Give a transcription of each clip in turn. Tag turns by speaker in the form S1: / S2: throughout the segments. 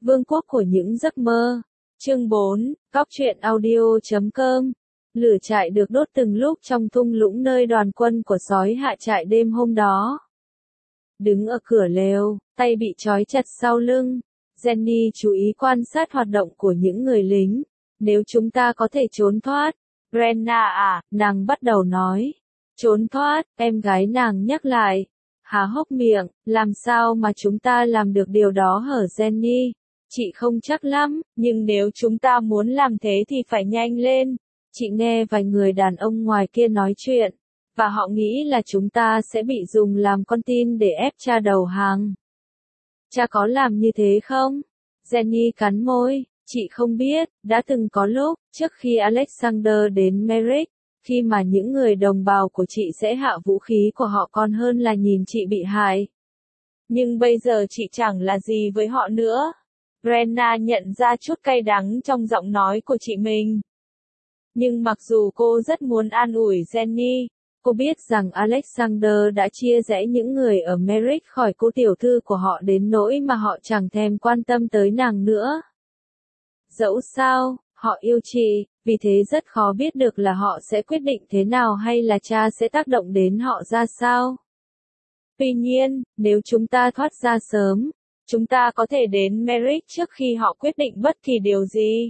S1: Vương quốc của những giấc mơ. Chương 4, Góc truyện audio.com. Lửa trại được đốt từng lúc trong thung lũng nơi đoàn quân của sói hạ trại đêm hôm đó. Đứng ở cửa lều, tay bị trói chặt sau lưng, Jenny chú ý quan sát hoạt động của những người lính. Nếu chúng ta có thể trốn thoát. Brenna à, nàng bắt đầu nói. Trốn thoát, em gái nàng nhắc lại. Há hốc miệng, làm sao mà chúng ta làm được điều đó hở Jenny? Chị không chắc lắm, nhưng nếu chúng ta muốn làm thế thì phải nhanh lên. Chị nghe vài người đàn ông ngoài kia nói chuyện, và họ nghĩ là chúng ta sẽ bị dùng làm con tin để ép cha đầu hàng. Cha có làm như thế không? Jenny cắn môi, chị không biết, đã từng có lúc, trước khi Alexander đến Merrick, khi mà những người đồng bào của chị sẽ hạ vũ khí của họ còn hơn là nhìn chị bị hại. Nhưng bây giờ chị chẳng là gì với họ nữa. Brenna nhận ra chút cay đắng trong giọng nói của chị mình. Nhưng mặc dù cô rất muốn an ủi Jenny, cô biết rằng Alexander đã chia rẽ những người ở Merrick khỏi cô tiểu thư của họ đến nỗi mà họ chẳng thèm quan tâm tới nàng nữa. Dẫu sao, họ yêu chị, vì thế rất khó biết được là họ sẽ quyết định thế nào hay là cha sẽ tác động đến họ ra sao. Tuy nhiên, nếu chúng ta thoát ra sớm, chúng ta có thể đến Merrick trước khi họ quyết định bất kỳ điều gì.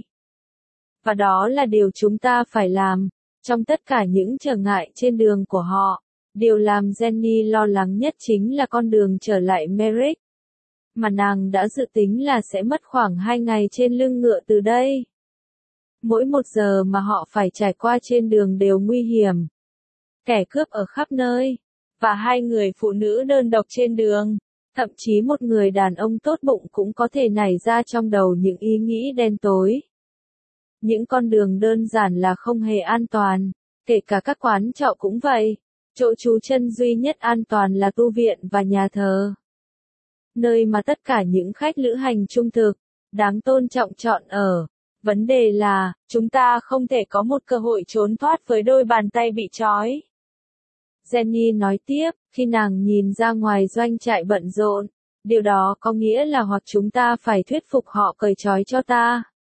S1: Và đó là điều chúng ta phải làm. Trong tất cả những trở ngại trên đường của họ, điều làm Jenny lo lắng nhất chính là con đường trở lại Merrick. Mà nàng đã dự tính là sẽ mất khoảng 2 ngày trên lưng ngựa từ đây. Mỗi 1 giờ mà họ phải trải qua trên đường đều nguy hiểm. Kẻ cướp ở khắp nơi, và 2 người phụ nữ đơn độc trên đường. Thậm chí một người đàn ông tốt bụng cũng có thể nảy ra trong đầu những ý nghĩ đen tối. Những con đường đơn giản là không hề an toàn, kể cả các quán trọ cũng vậy. Chỗ trú chân duy nhất an toàn là tu viện và nhà thờ. Nơi mà tất cả những khách lữ hành trung thực, đáng tôn trọng chọn ở. Vấn đề là, chúng ta không thể có một cơ hội trốn thoát với đôi bàn tay bị trói. Jenny nói tiếp, khi nàng nhìn ra ngoài doanh trại bận rộn, điều đó có nghĩa là hoặc chúng ta phải thuyết phục họ cởi trói cho ta.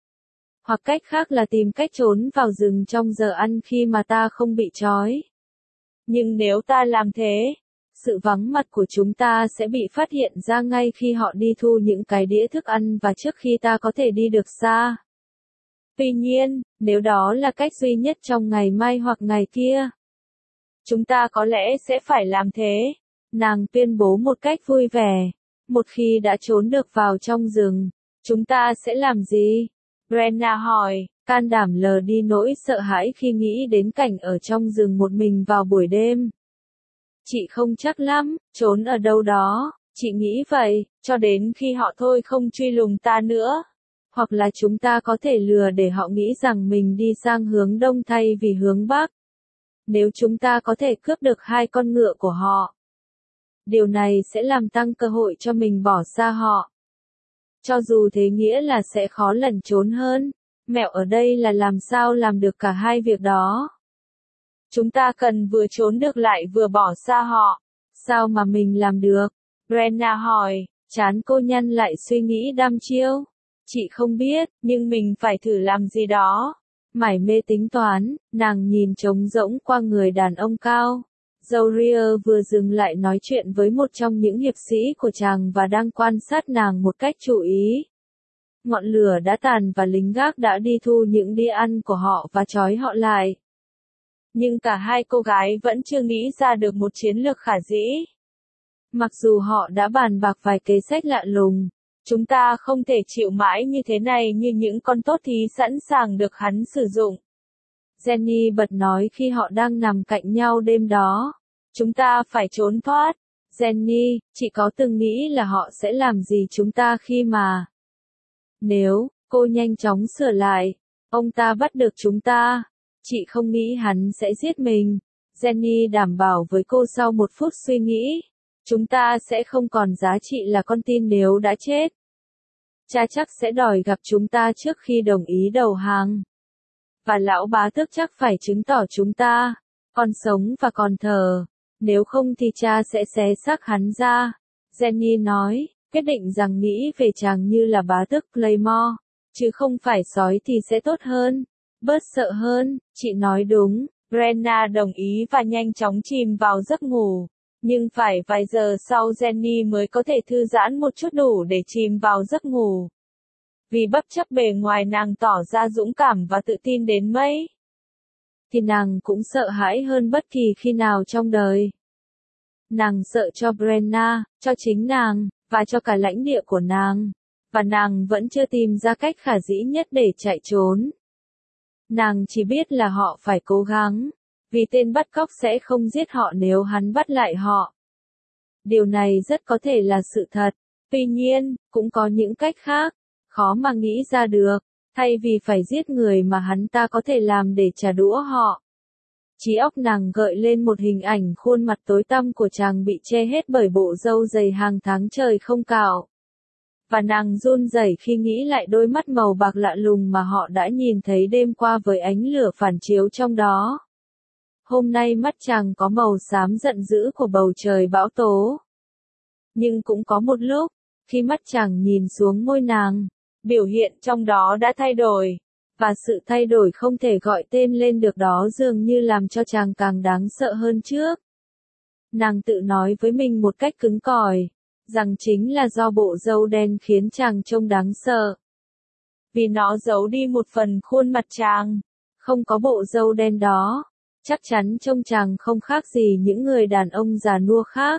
S1: Hoặc cách khác là tìm cách trốn vào rừng trong giờ ăn khi mà ta không bị trói. Nhưng nếu ta làm thế, sự vắng mặt của chúng ta sẽ bị phát hiện ra ngay khi họ đi thu những cái đĩa thức ăn và trước khi ta có thể đi được xa. Tuy nhiên, nếu đó là cách duy nhất trong ngày mai hoặc ngày kia, chúng ta có lẽ sẽ phải làm thế, nàng tuyên bố một cách vui vẻ. Một khi đã trốn được vào trong rừng, chúng ta sẽ làm gì? Brenna hỏi, can đảm lờ đi nỗi sợ hãi khi nghĩ đến cảnh ở trong rừng một mình vào buổi đêm. Chị không chắc lắm, trốn ở đâu đó, chị nghĩ vậy, cho đến khi họ thôi không truy lùng ta nữa. Hoặc là chúng ta có thể lừa để họ nghĩ rằng mình đi sang hướng đông thay vì hướng bắc. Nếu chúng ta có thể cướp được 2 con ngựa của họ, điều này sẽ làm tăng cơ hội cho mình bỏ xa họ. Cho dù thế nghĩa là sẽ khó lẩn trốn hơn, mẹo ở đây là làm sao làm được cả hai việc đó. Chúng ta cần vừa trốn được lại vừa bỏ xa họ. Sao mà mình làm được? Brenna hỏi, trán cô nhăn lại suy nghĩ đăm chiêu. Chị không biết, nhưng mình phải thử làm gì đó. Mải mê tính toán, nàng nhìn trống rỗng qua người đàn ông cao. Jourier vừa dừng lại nói chuyện với một trong những hiệp sĩ của chàng và đang quan sát nàng một cách chú ý. Ngọn lửa đã tàn và lính gác đã đi thu những đĩa ăn của họ và trói họ lại. Nhưng cả hai cô gái vẫn chưa nghĩ ra được một chiến lược khả dĩ. Mặc dù họ đã bàn bạc vài kế sách lạ lùng, chúng ta không thể chịu mãi như thế này như những con tốt thí sẵn sàng được hắn sử dụng. Jenny bật nói khi họ đang nằm cạnh nhau đêm đó. Chúng ta phải trốn thoát. Jenny, chị có từng nghĩ là họ sẽ làm gì chúng ta khi mà... Nếu, cô nhanh chóng sửa lại, ông ta bắt được chúng ta. Chị không nghĩ hắn sẽ giết mình. Jenny đảm bảo với cô sau 1 phút suy nghĩ. Chúng ta sẽ không còn giá trị là con tin nếu đã chết. Cha chắc sẽ đòi gặp chúng ta trước khi đồng ý đầu hàng. Và lão bá tước chắc phải chứng tỏ chúng ta còn sống và còn thở. Nếu không thì cha sẽ xé xác hắn ra. Jenny nói, quyết định rằng nghĩ về chàng như là bá tước Claymore, chứ không phải sói thì sẽ tốt hơn, bớt sợ hơn. Chị nói đúng, Brenna đồng ý và nhanh chóng chìm vào giấc ngủ. Nhưng phải vài giờ sau Jenny mới có thể thư giãn một chút đủ để chìm vào giấc ngủ. Vì bất chấp bề ngoài nàng tỏ ra dũng cảm và tự tin đến mấy, thì nàng cũng sợ hãi hơn bất kỳ khi nào trong đời. Nàng sợ cho Brenna, cho chính nàng, và cho cả lãnh địa của nàng. Và nàng vẫn chưa tìm ra cách khả dĩ nhất để chạy trốn. Nàng chỉ biết là họ phải cố gắng, vì tên bắt cóc sẽ không giết họ nếu hắn bắt lại họ. Điều này rất có thể là sự thật, tuy nhiên, cũng có những cách khác, khó mà nghĩ ra được, thay vì phải giết người mà hắn ta có thể làm để trả đũa họ. Trí óc nàng gợi lên một hình ảnh khuôn mặt tối tăm của chàng bị che hết bởi bộ râu dày hàng tháng trời không cạo. Và nàng run rẩy khi nghĩ lại đôi mắt màu bạc lạ lùng mà họ đã nhìn thấy đêm qua với ánh lửa phản chiếu trong đó. Hôm nay mắt chàng có màu xám giận dữ của bầu trời bão tố. Nhưng cũng có một lúc, khi mắt chàng nhìn xuống môi nàng, biểu hiện trong đó đã thay đổi. Và sự thay đổi không thể gọi tên lên được đó dường như làm cho chàng càng đáng sợ hơn trước. Nàng tự nói với mình một cách cứng cỏi, rằng chính là do bộ râu đen khiến chàng trông đáng sợ. Vì nó giấu đi một phần khuôn mặt chàng. Không có bộ râu đen đó, chắc chắn trông chàng không khác gì những người đàn ông già nua khác.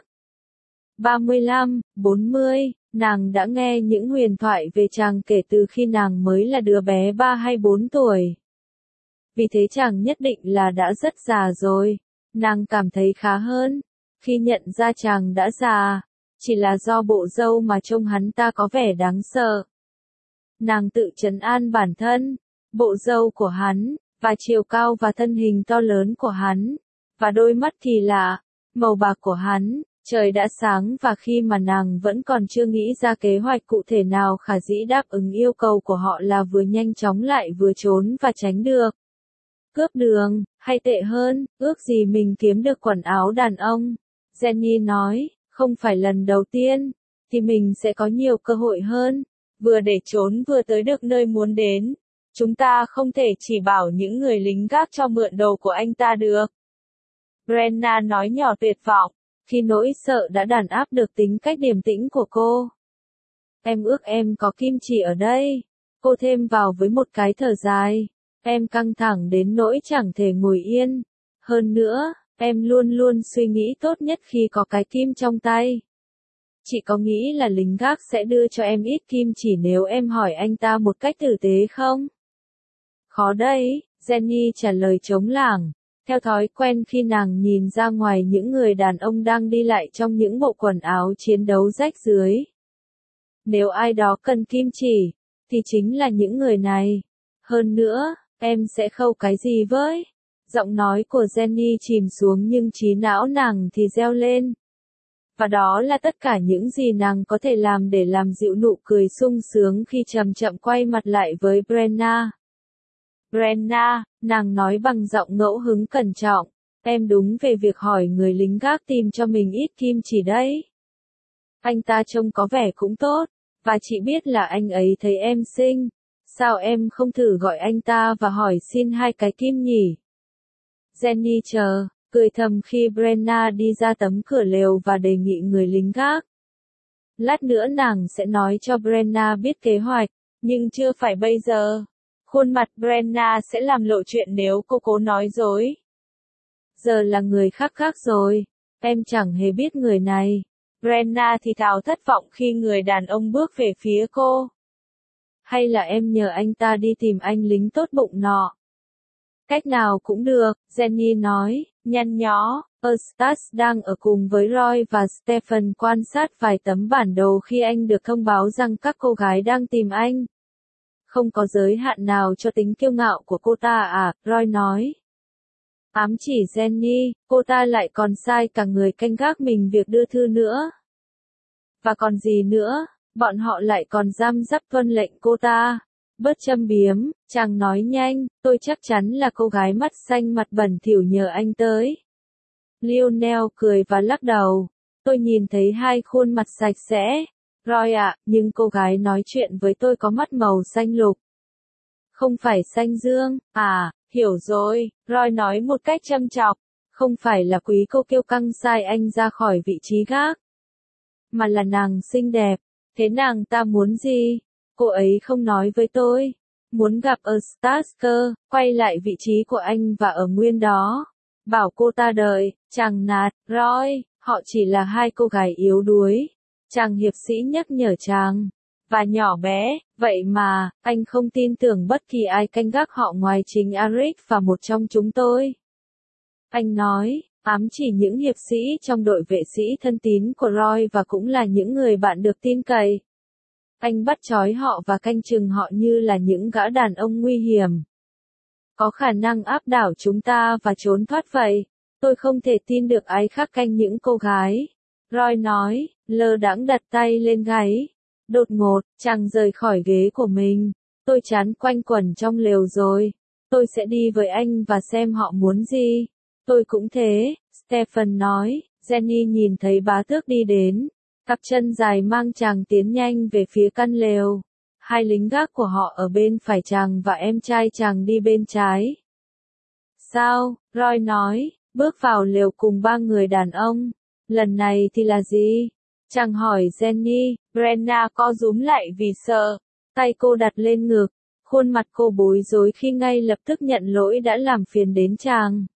S1: 35, 40, nàng đã nghe những huyền thoại về chàng kể từ khi nàng mới là đứa bé 3 hay 4 tuổi. Vì thế chàng nhất định là đã rất già rồi. Nàng cảm thấy khá hơn khi nhận ra chàng đã già, chỉ là do bộ râu mà trông hắn ta có vẻ đáng sợ. Nàng tự trấn an bản thân, bộ râu của hắn, và chiều cao và thân hình to lớn của hắn, và đôi mắt thì lạ, màu bạc của hắn. Trời đã sáng và khi mà nàng vẫn còn chưa nghĩ ra kế hoạch cụ thể nào khả dĩ đáp ứng yêu cầu của họ là vừa nhanh chóng lại vừa trốn và tránh được cướp đường, hay tệ hơn, ước gì mình kiếm được quần áo đàn ông. Jenny nói, không phải lần đầu tiên, thì mình sẽ có nhiều cơ hội hơn, vừa để trốn vừa tới được nơi muốn đến. Chúng ta không thể chỉ bảo những người lính gác cho mượn đồ của anh ta được. Brenna nói nhỏ tuyệt vọng, khi nỗi sợ đã đàn áp được tính cách điềm tĩnh của cô. Em ước em có kim chỉ ở đây. Cô thêm vào với một cái thở dài. Em căng thẳng đến nỗi chẳng thể ngồi yên. Hơn nữa, em luôn luôn suy nghĩ tốt nhất khi có cái kim trong tay. Chị có nghĩ là lính gác sẽ đưa cho em ít kim chỉ nếu em hỏi anh ta một cách tử tế không? Khó đấy, Jenny trả lời trống lảng. Theo thói quen khi nàng nhìn ra ngoài những người đàn ông đang đi lại trong những bộ quần áo chiến đấu rách rưới. Nếu ai đó cần kim chỉ, thì chính là những người này. Hơn nữa, em sẽ khâu cái gì với? Giọng nói của Jenny chìm xuống nhưng trí não nàng thì reo lên. Và đó là tất cả những gì nàng có thể làm để làm dịu nụ cười sung sướng khi chậm chậm quay mặt lại với Brenna. Brenna, nàng nói bằng giọng ngẫu hứng cẩn trọng, em đúng về việc hỏi người lính gác tìm cho mình ít kim chỉ đấy. Anh ta trông có vẻ cũng tốt, và chị biết là anh ấy thấy em xinh, sao em không thử gọi anh ta và hỏi xin 2 cái kim nhỉ? Jenny cười thầm khi Brenna đi ra tấm cửa lều và đề nghị người lính gác. Lát nữa nàng sẽ nói cho Brenna biết kế hoạch, nhưng chưa phải bây giờ. Khuôn mặt Brenna sẽ làm lộ chuyện nếu cô cố nói dối. Giờ là người khác rồi, em chẳng hề biết người này. Brenna thì thào thất vọng khi người đàn ông bước về phía cô. Hay là em nhờ anh ta đi tìm anh lính tốt bụng nọ? Cách nào cũng được, Jenny nói, nhăn nhó. Eustace đang ở cùng với Roy và Stephen quan sát vài tấm bản đồ khi anh được thông báo rằng các cô gái đang tìm anh. Không có giới hạn nào cho tính kiêu ngạo của cô ta à, Roy nói. Ám chỉ Jenny, cô ta lại còn sai cả người canh gác mình việc đưa thư nữa. Và còn gì nữa, bọn họ lại còn giam giáp tuân lệnh cô ta. Bớt châm biếm, chàng nói nhanh, tôi chắc chắn là cô gái mắt xanh mặt bẩn thỉu nhờ anh tới. Lionel cười và lắc đầu. Tôi nhìn thấy 2 khuôn mặt sạch sẽ. Roy ạ, nhưng cô gái nói chuyện với tôi có mắt màu xanh lục. Không phải xanh dương, à, hiểu rồi, Roy nói một cách châm chọc. Không phải là quý cô kiêu căng sai anh ra khỏi vị trí gác. Mà là nàng xinh đẹp. Thế nàng ta muốn gì? Cô ấy không nói với tôi. Muốn gặp Eustace, quay lại vị trí của anh và ở nguyên đó. Bảo cô ta đợi, chàng nạt, Roy, họ chỉ là hai cô gái yếu đuối. Chàng hiệp sĩ nhắc nhở chàng. Và nhỏ bé, vậy mà, anh không tin tưởng bất kỳ ai canh gác họ ngoài chính Eric và một trong chúng tôi. Anh nói, ám chỉ những hiệp sĩ trong đội vệ sĩ thân tín của Roy và cũng là những người bạn được tin cậy. Anh bắt trói họ và canh chừng họ như là những gã đàn ông nguy hiểm. Có khả năng áp đảo chúng ta và trốn thoát vậy. Tôi không thể tin được ai khác canh những cô gái. Roy nói, lơ đãng đặt tay lên gáy. Đột ngột, chàng rời khỏi ghế của mình. Tôi chán quanh quẩn trong lều rồi. Tôi sẽ đi với anh và xem họ muốn gì. Tôi cũng thế, Stephen nói. Jenny nhìn thấy bá tước đi đến. Cặp chân dài mang chàng tiến nhanh về phía căn lều. Hai lính gác của họ ở bên phải chàng và em trai chàng đi bên trái. Sao, Roy nói, bước vào lều cùng ba người đàn ông. Lần này thì là gì? Chàng hỏi Jenny. Brenna co rúm lại vì sợ. Tay cô đặt lên ngực. Khuôn mặt cô bối rối khi ngay lập tức nhận lỗi đã làm phiền đến chàng.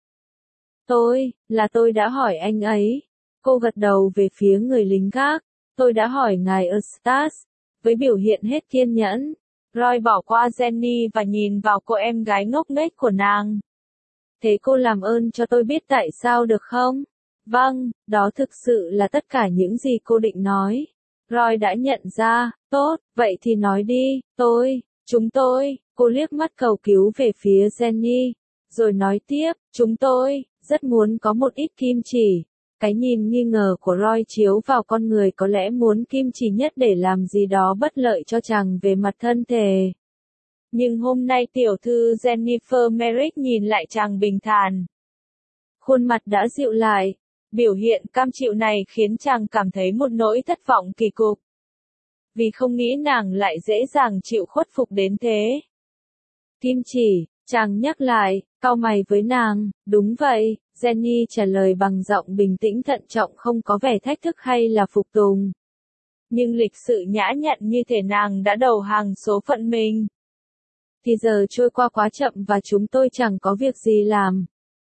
S1: Tôi đã hỏi anh ấy. Cô gật đầu về phía người lính gác. Tôi đã hỏi ngài Eustace. Với biểu hiện hết kiên nhẫn. Roy bỏ qua Jenny và nhìn vào cô em gái ngốc nghếch của nàng. Thế cô làm ơn cho tôi biết tại sao được không? Vâng, đó thực sự là tất cả những gì cô định nói. Roy đã nhận ra, tốt, vậy thì nói đi, chúng tôi, cô liếc mắt cầu cứu về phía Jenny, rồi nói tiếp, chúng tôi, rất muốn có một ít kim chỉ. Cái nhìn nghi ngờ của Roy chiếu vào con người có lẽ muốn kim chỉ nhất để làm gì đó bất lợi cho chàng về mặt thân thể. Nhưng hôm nay tiểu thư Jennifer Merrick nhìn lại chàng bình thản. Khuôn mặt đã dịu lại. Biểu hiện cam chịu này khiến chàng cảm thấy một nỗi thất vọng kỳ cục. Vì không nghĩ nàng lại dễ dàng chịu khuất phục đến thế. Kim chỉ, chàng nhắc lại, cau mày với nàng, đúng vậy, Jenny trả lời bằng giọng bình tĩnh thận trọng không có vẻ thách thức hay là phục tùng. Nhưng lịch sự nhã nhặn như thể nàng đã đầu hàng số phận mình. Thì giờ trôi qua quá chậm và chúng tôi chẳng có việc gì làm.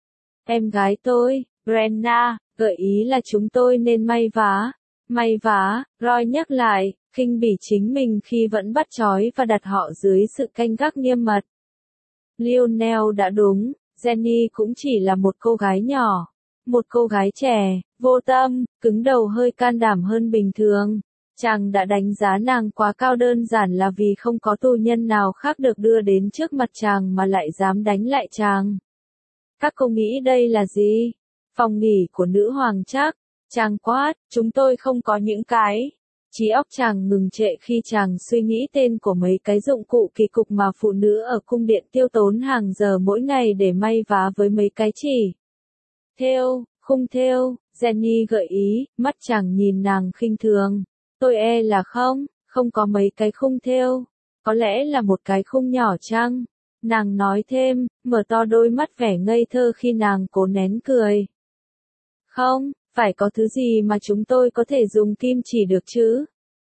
S1: Em gái tôi, Brenna, gợi ý là chúng tôi nên may vá. May vá, Roy nhắc lại, khinh bỉ chính mình khi vẫn bắt trói và đặt họ dưới sự canh gác nghiêm mật. Lionel đã đúng, Jenny cũng chỉ là một cô gái nhỏ. Một cô gái trẻ, vô tâm, cứng đầu hơi can đảm hơn bình thường. Chàng đã đánh giá nàng quá cao đơn giản là vì không có tù nhân nào khác được đưa đến trước mặt chàng mà lại dám đánh lại chàng. Các cô nghĩ đây là gì? Phòng nghỉ của nữ hoàng chắc. Chàng quát, chúng tôi không có những cái. Trí óc chàng ngừng trệ khi chàng suy nghĩ tên của mấy cái dụng cụ kỳ cục mà phụ nữ ở cung điện tiêu tốn hàng giờ mỗi ngày để may vá với mấy cái chỉ. Thêu, khung thêu, Jenny gợi ý, mắt chàng nhìn nàng khinh thường. Tôi là không có mấy cái khung thêu. Có lẽ là một cái khung nhỏ chăng? Nàng nói thêm, mở to đôi mắt vẻ ngây thơ khi nàng cố nén cười. Không, phải có thứ gì mà chúng tôi có thể dùng kim chỉ được chứ?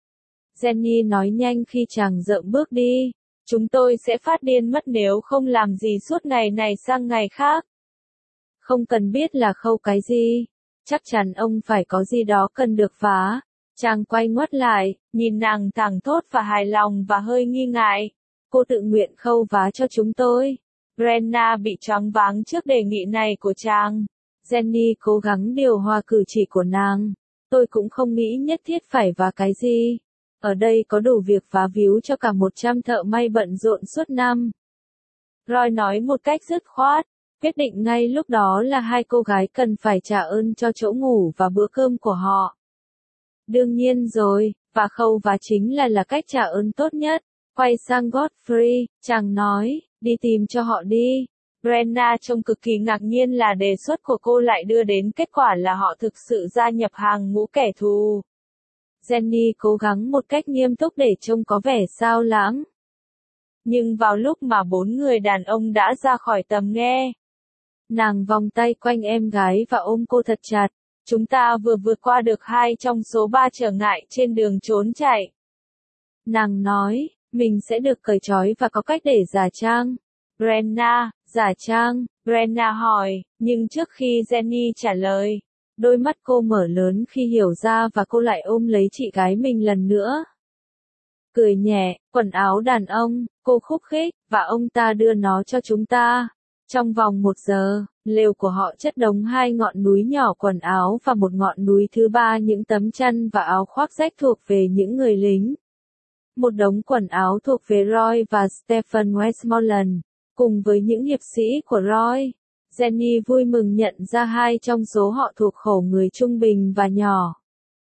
S1: Jenny nói nhanh khi chàng dậm bước đi. Chúng tôi sẽ phát điên mất nếu không làm gì suốt ngày này sang ngày khác. Không cần biết là khâu cái gì. Chắc chắn ông phải có gì đó cần được phá. Chàng quay ngoắt lại, nhìn nàng thẳng thốt và hài lòng và hơi nghi ngại. Cô tự nguyện khâu vá cho chúng tôi. Brenna bị choáng váng trước đề nghị này của chàng. Jenny cố gắng điều hòa cử chỉ của nàng. Tôi cũng không nghĩ nhất thiết phải vá cái gì. Ở đây có đủ việc vá víu cho cả 100 thợ may bận rộn suốt năm. Roy nói một cách dứt khoát. Quyết định ngay lúc đó là hai cô gái cần phải trả ơn cho chỗ ngủ và bữa cơm của họ. Đương nhiên rồi, và khâu vá chính là cách trả ơn tốt nhất. Quay sang Godfrey, chàng nói, đi tìm cho họ đi. Brenna trông cực kỳ ngạc nhiên là đề xuất của cô lại đưa đến kết quả là họ thực sự gia nhập hàng ngũ kẻ thù. Jenny cố gắng một cách nghiêm túc để trông có vẻ xao lãng. Nhưng vào lúc mà 4 người đàn ông đã ra khỏi tầm nghe, nàng vòng tay quanh em gái và ôm cô thật chặt. Chúng ta vừa vượt qua được 2 trong số 3 trở ngại trên đường trốn chạy. Nàng nói, mình sẽ được cởi trói và có cách để giả trang. Brenna, giả trang, Brenna hỏi, nhưng trước khi Jenny trả lời, đôi mắt cô mở lớn khi hiểu ra và cô lại ôm lấy chị gái mình lần nữa. Cười nhẹ, quần áo đàn ông, cô khúc khích, và ông ta đưa nó cho chúng ta. Trong vòng 1 giờ, lều của họ chất đống 2 ngọn núi nhỏ quần áo và một ngọn núi thứ 3 những tấm chăn và áo khoác rách thuộc về những người lính. Một đống quần áo thuộc về Roy và Stephen Westmoreland, cùng với những hiệp sĩ của Roy. Jenny vui mừng nhận ra 2 trong số họ thuộc khẩu người trung bình và nhỏ.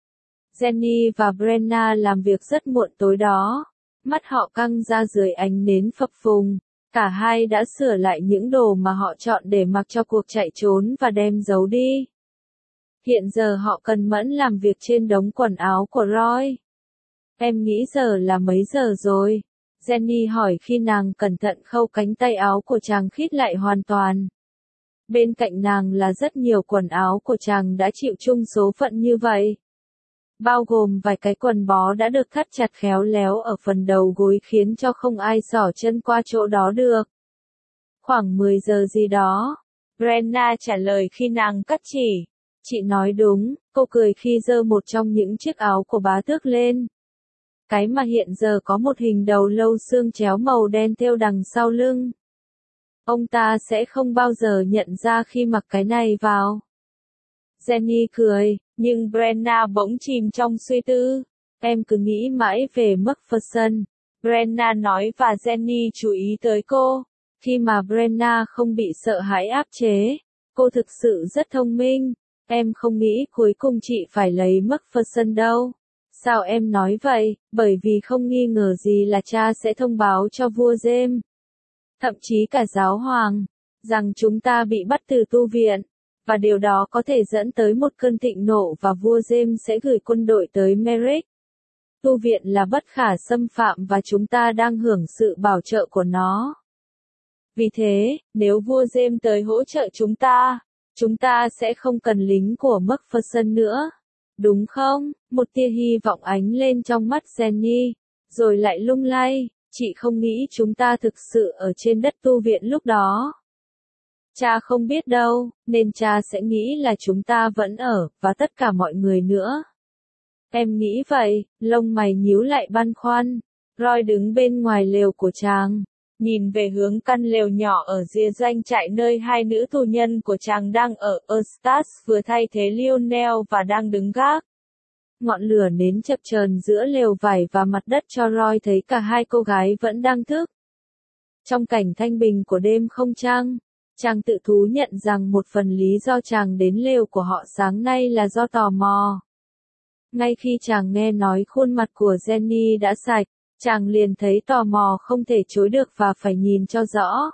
S1: Jenny và Brenna làm việc rất muộn tối đó. Mắt họ căng ra dưới ánh nến phập phùng. Cả hai đã sửa lại những đồ mà họ chọn để mặc cho cuộc chạy trốn và đem giấu đi. Hiện giờ họ cần mẫn làm việc trên đống quần áo của Roy. Em nghĩ giờ là mấy giờ rồi? Jenny hỏi khi nàng cẩn thận khâu cánh tay áo của chàng khít lại hoàn toàn. Bên cạnh nàng là rất nhiều quần áo của chàng đã chịu chung số phận như vậy. Bao gồm vài cái quần bó đã được thắt chặt khéo léo ở phần đầu gối khiến cho không ai xỏ chân qua chỗ đó được. Khoảng 10 giờ gì đó, Brenna trả lời khi nàng cắt chỉ. Chị nói đúng, cô cười khi giơ một trong những chiếc áo của bá tước lên. Cái mà hiện giờ có một hình đầu lâu xương chéo màu đen thêu đằng sau lưng. Ông ta sẽ không bao giờ nhận ra khi mặc cái này vào. Jenny cười, nhưng Brenna bỗng chìm trong suy tư. Em cứ nghĩ mãi về Macpherson. Brenna nói và Jenny chú ý tới cô. Khi mà Brenna không bị sợ hãi áp chế, cô thực sự rất thông minh. Em không nghĩ cuối cùng chị phải lấy Macpherson đâu. Sao em nói vậy? Bởi vì không nghi ngờ gì là cha sẽ thông báo cho vua James, thậm chí cả giáo hoàng, rằng chúng ta bị bắt từ tu viện. Và điều đó có thể dẫn tới một cơn thịnh nộ và vua James sẽ gửi quân đội tới Merrick. Tu viện là bất khả xâm phạm và chúng ta đang hưởng sự bảo trợ của nó. Vì thế, nếu vua James tới hỗ trợ chúng ta sẽ không cần lính của Macpherson nữa. Đúng không? Một tia hy vọng ánh lên trong mắt Jenny, rồi lại lung lay. Chị không nghĩ chúng ta thực sự ở trên đất tu viện lúc đó. Cha không biết đâu, nên cha sẽ nghĩ là chúng ta vẫn ở, và tất cả mọi người nữa. Em nghĩ vậy, lông mày nhíu lại băn khoăn. Roy đứng bên ngoài lều của chàng, nhìn về hướng căn lều nhỏ ở rìa doanh trại nơi 2 nữ tù nhân của chàng đang ở. Eustace vừa thay thế Lionel và đang đứng gác. Ngọn lửa nến chập chờn giữa lều vải và mặt đất cho Roy thấy cả 2 cô gái vẫn đang thức. Trong cảnh thanh bình của đêm không trăng, chàng tự thú nhận rằng một phần lý do chàng đến lều của họ sáng nay là do tò mò. Ngay khi chàng nghe nói khuôn mặt của Jenny đã sạch, chàng liền thấy tò mò không thể chối được và phải nhìn cho rõ.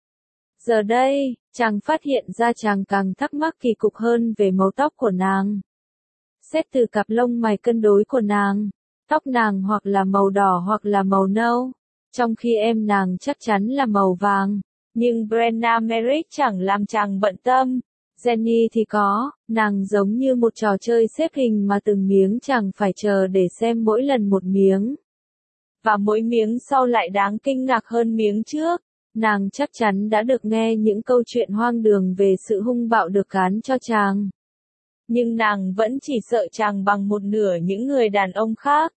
S1: Giờ đây, chàng phát hiện ra chàng càng thắc mắc kỳ cục hơn về màu tóc của nàng. Xét từ cặp lông mày cân đối của nàng, tóc nàng hoặc là màu đỏ hoặc là màu nâu, trong khi em nàng chắc chắn là màu vàng. Nhưng Brenna Merrick chẳng làm chàng bận tâm. Jenny thì có, nàng giống như một trò chơi xếp hình mà từng miếng chàng phải chờ để xem mỗi lần một miếng. Và mỗi miếng sau lại đáng kinh ngạc hơn miếng trước. Nàng chắc chắn đã được nghe những câu chuyện hoang đường về sự hung bạo được gán cho chàng. Nhưng nàng vẫn chỉ sợ chàng bằng một nửa những người đàn ông khác.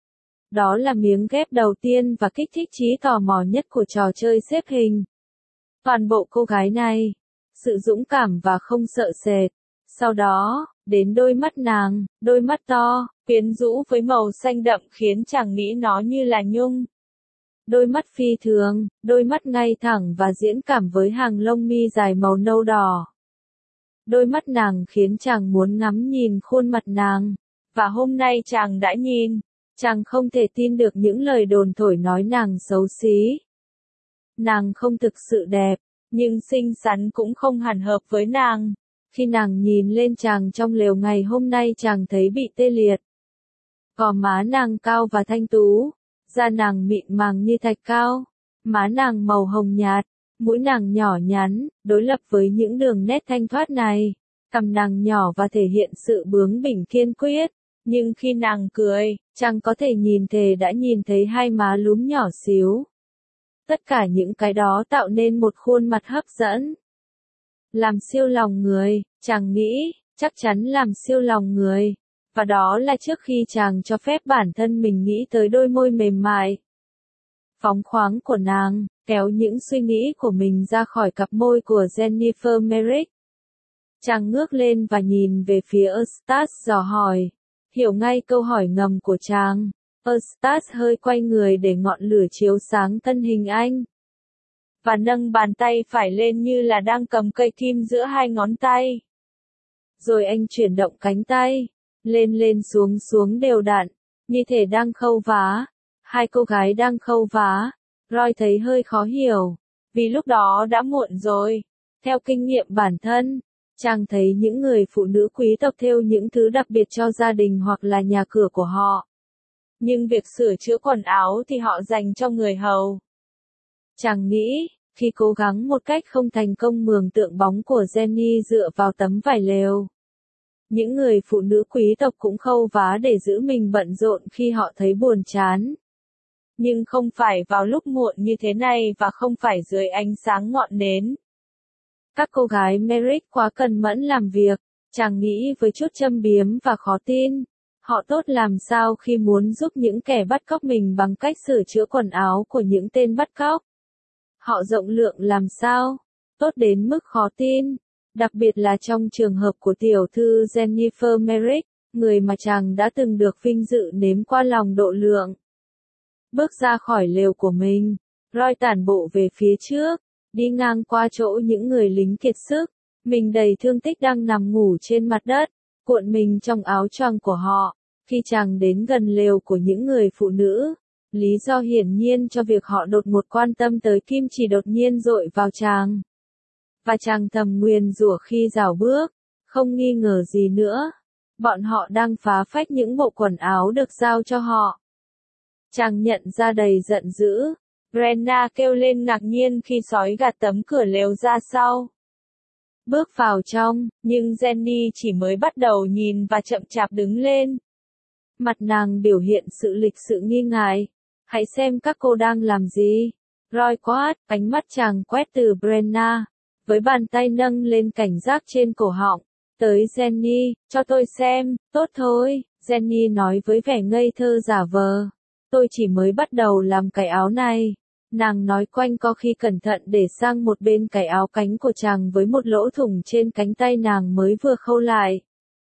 S1: Đó là miếng ghép đầu tiên và kích thích trí tò mò nhất của trò chơi xếp hình. Toàn bộ cô gái này, sự dũng cảm và không sợ sệt. Sau đó, đến đôi mắt nàng, đôi mắt to, quyến rũ với màu xanh đậm khiến chàng nghĩ nó như là nhung. Đôi mắt phi thường, đôi mắt ngay thẳng và diễn cảm với hàng lông mi dài màu nâu đỏ. Đôi mắt nàng khiến chàng muốn ngắm nhìn khuôn mặt nàng. Và hôm nay chàng đã nhìn, chàng không thể tin được những lời đồn thổi nói nàng xấu xí. Nàng không thực sự đẹp, nhưng xinh xắn cũng không hẳn hợp với nàng. Khi nàng nhìn lên chàng trong lều ngày hôm nay chàng thấy bị tê liệt. Gò má nàng cao và thanh tú, da nàng mịn màng như thạch cao, má nàng màu hồng nhạt, mũi nàng nhỏ nhắn, đối lập với những đường nét thanh thoát này, cằm nàng nhỏ và thể hiện sự bướng bỉnh kiên quyết, nhưng khi nàng cười, chàng có thể nhìn thề đã nhìn thấy hai má lúm nhỏ xíu. Tất cả những cái đó tạo nên một khuôn mặt hấp dẫn. Làm siêu lòng người, chàng nghĩ, chắc chắn làm siêu lòng người. Và đó là trước khi chàng cho phép bản thân mình nghĩ tới đôi môi mềm mại, phóng khoáng của nàng, kéo những suy nghĩ của mình ra khỏi cặp môi của Jennifer Merrick. Chàng ngước lên và nhìn về phía Eustace dò hỏi, hiểu ngay câu hỏi ngầm của chàng. Eustace hơi quay người để ngọn lửa chiếu sáng thân hình anh, và nâng bàn tay phải lên như là đang cầm cây kim giữa hai ngón tay. Rồi anh chuyển động cánh tay, lên lên xuống xuống đều đặn, như thể đang khâu vá. Hai cô gái đang khâu vá. Roy thấy hơi khó hiểu, vì lúc đó đã muộn rồi. Theo kinh nghiệm bản thân, chàng thấy những người phụ nữ quý tộc thêu những thứ đặc biệt cho gia đình hoặc là nhà cửa của họ. Nhưng việc sửa chữa quần áo thì họ dành cho người hầu. Chàng nghĩ, khi cố gắng một cách không thành công mường tượng bóng của Jenny dựa vào tấm vải lều. Những người phụ nữ quý tộc cũng khâu vá để giữ mình bận rộn khi họ thấy buồn chán. Nhưng không phải vào lúc muộn như thế này và không phải dưới ánh sáng ngọn nến. Các cô gái Merrick quá cần mẫn làm việc, chàng nghĩ với chút châm biếm và khó tin. Họ tốt làm sao khi muốn giúp những kẻ bắt cóc mình bằng cách sửa chữa quần áo của những tên bắt cóc. Họ rộng lượng làm sao? Tốt đến mức khó tin. Đặc biệt là trong trường hợp của tiểu thư Jennifer Merrick, người mà chàng đã từng được vinh dự nếm qua lòng độ lượng. Bước ra khỏi lều của mình, Roy tản bộ về phía trước, đi ngang qua chỗ những người lính kiệt sức, mình đầy thương tích đang nằm ngủ trên mặt đất, cuộn mình trong áo choàng của họ. Khi chàng đến gần lều của những người phụ nữ, lý do hiển nhiên cho việc họ đột ngột quan tâm tới kim chỉ đột nhiên dội vào chàng. Và chàng thầm nguyền rủa khi rảo bước, không nghi ngờ gì nữa. Bọn họ đang phá phách những bộ quần áo được giao cho họ. Chàng nhận ra đầy giận dữ. Brenna kêu lên ngạc nhiên khi sói gạt tấm cửa lều ra sau. Bước vào trong, nhưng Jenny chỉ mới bắt đầu nhìn và chậm chạp đứng lên. Mặt nàng biểu hiện sự lịch sự nghi ngại. Hãy xem các cô đang làm gì. Roy quát, ánh mắt chàng quét từ Brenna, với bàn tay nâng lên cảnh giác trên cổ họng, tới Jenny, cho tôi xem, tốt thôi, Jenny nói với vẻ ngây thơ giả vờ. Tôi chỉ mới bắt đầu làm cái áo này. Nàng nói quanh co khi cẩn thận để sang một bên cái áo cánh của chàng với một lỗ thủng trên cánh tay nàng mới vừa khâu lại.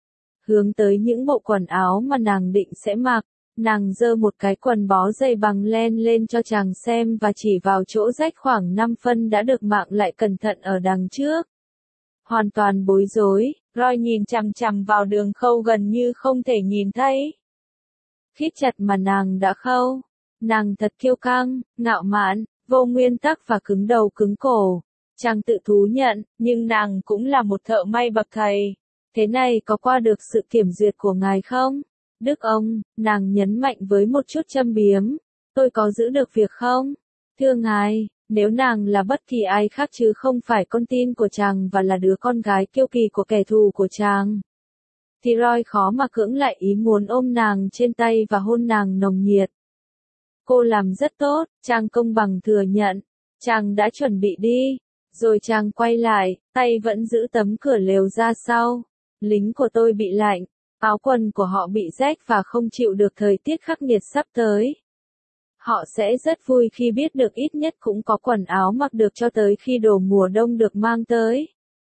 S1: Hướng tới những bộ quần áo mà nàng định sẽ mặc, nàng giơ một cái quần bó dày bằng len lên cho chàng xem và chỉ vào chỗ rách khoảng 5 phân đã được mạng lại cẩn thận ở đằng trước. Hoàn toàn bối rối, Roy nhìn chằm chằm vào đường khâu gần như không thể nhìn thấy. Khít chặt mà nàng đã khâu. Nàng thật kiêu căng, ngạo mạn, vô nguyên tắc và cứng đầu cứng cổ. Chàng tự thú nhận, nhưng nàng cũng là một thợ may bậc thầy. Thế này có qua được sự kiểm duyệt của ngài không? Đức ông, nàng nhấn mạnh với một chút châm biếm. Tôi có giữ được việc không? Thưa ngài, nếu nàng là bất kỳ ai khác chứ không phải con tin của chàng và là đứa con gái kiêu kỳ của kẻ thù của chàng, thì Roy khó mà cưỡng lại ý muốn ôm nàng trên tay và hôn nàng nồng nhiệt. Cô làm rất tốt, chàng công bằng thừa nhận. Chàng đã chuẩn bị đi. Rồi chàng quay lại, tay vẫn giữ tấm cửa lều ra sau. Lính của tôi bị lạnh, áo quần của họ bị rách và không chịu được thời tiết khắc nghiệt sắp tới. Họ sẽ rất vui khi biết được ít nhất cũng có quần áo mặc được cho tới khi đồ mùa đông được mang tới.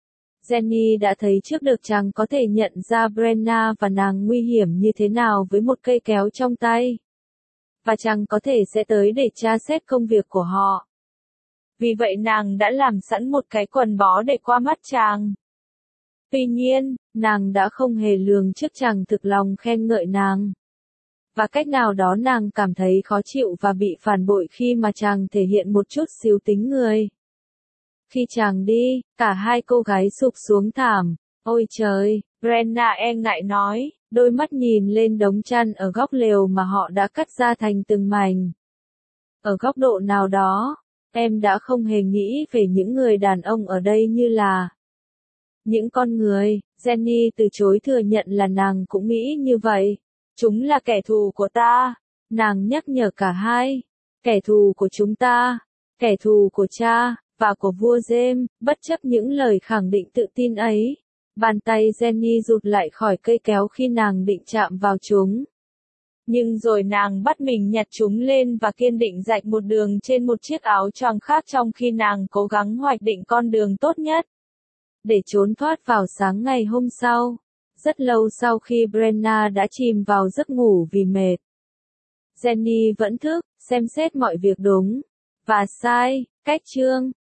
S1: Jenny đã thấy trước được chàng có thể nhận ra Brenna và nàng nguy hiểm như thế nào với một cây kéo trong tay. Và chàng có thể sẽ tới để tra xét công việc của họ. Vì vậy nàng đã làm sẵn một cái quần bó để qua mắt chàng. Tuy nhiên, nàng đã không hề lường trước chàng thực lòng khen ngợi nàng. Và cách nào đó nàng cảm thấy khó chịu và bị phản bội khi mà chàng thể hiện một chút xíu tính người. Khi chàng đi, cả hai cô gái sụp xuống thảm, Ôi trời, Brenna e ngại nói, đôi mắt nhìn lên đống chăn ở góc lều mà họ đã cắt ra thành từng mảnh. Ở góc độ nào đó, em đã không hề nghĩ về những người đàn ông ở đây như là những con người. Jenny từ chối thừa nhận là nàng cũng nghĩ như vậy. Chúng là kẻ thù của ta. Nàng nhắc nhở cả hai. Kẻ thù của chúng ta, kẻ thù của cha, và của vua James. Bất chấp những lời khẳng định tự tin ấy, bàn tay Jenny rụt lại khỏi cây kéo khi nàng định chạm vào chúng. Nhưng rồi nàng bắt mình nhặt chúng lên và kiên định rạch một đường trên một chiếc áo choàng khác trong khi nàng cố gắng hoạch định con đường tốt nhất để trốn thoát vào sáng ngày hôm sau. Rất lâu sau khi Brenna đã chìm vào giấc ngủ vì mệt, Jenny vẫn thức, xem xét mọi việc đúng và sai, cách chương